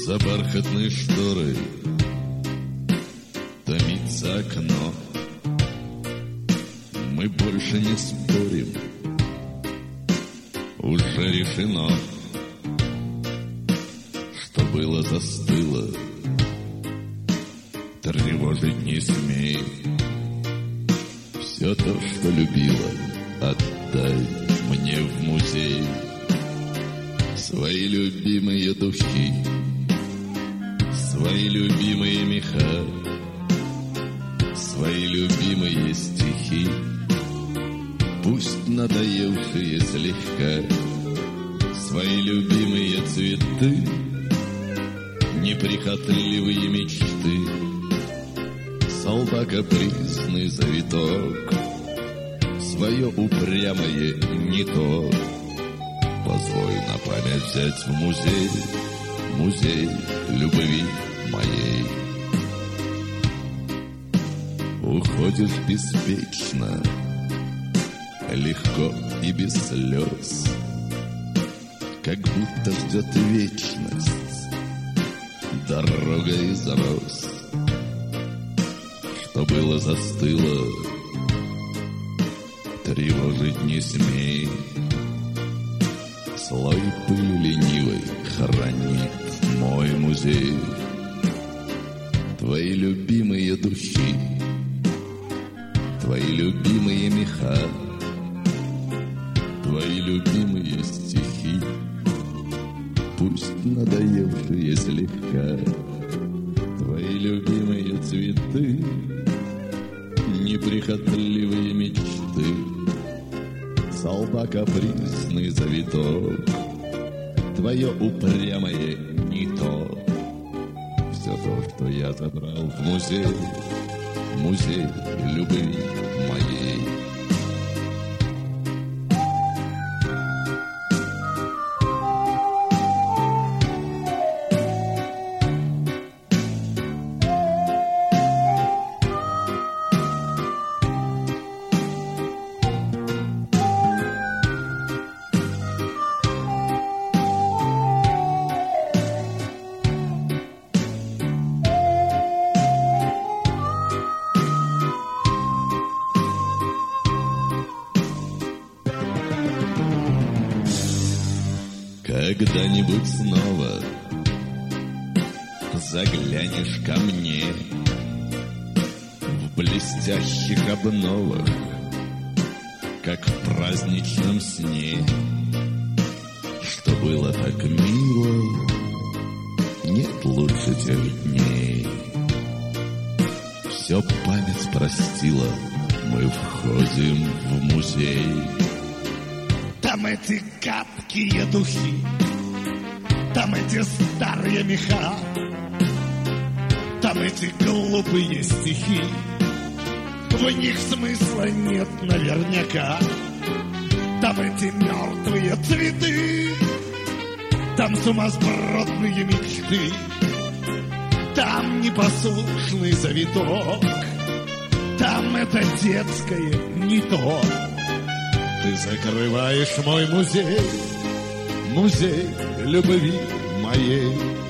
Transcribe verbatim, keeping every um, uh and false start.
За бархатной шторой томится окно. Мы больше не спорим, уже решено. Что было, застыло, тревожить не смей. Все то, что любила, отдай мне в музей. Свои любимые духи, свои любимые меха, свои любимые стихи, пусть надоевшие слегка, свои любимые цветы, неприхотливые мечты, солба-капризный завиток, свое упрямое не то. Позволь на память взять в музей, музей любви моей. Уходишь беспечно, легко и без слез, как будто ждет вечность, дорога из роз. Что было, застыло, тревожить не смей. Слой пыли ленивой хранит мой музей. Твои любимые духи, твои любимые меха, твои любимые стихи, пусть надоевшие слегка, твои любимые цветы, неприхотливые мечты, солба-капризный завиток, твое упрямое не то. Все то, что я забрал в музей, музей любви моей. Когда-нибудь снова заглянешь ко мне в блестящих обновах, как в праздничном сне. Что было так мило, нет лучше тех дней. Все память простила, мы входим в музей. Там эти гадкие духи, там эти старые меха, там эти глупые стихи, в них смысла нет наверняка. Там эти мертвые цветы, там сумасбродные мечты, там непослушный завиток, там это детское не то. Ты закрываешь мой музей, музей любви моей.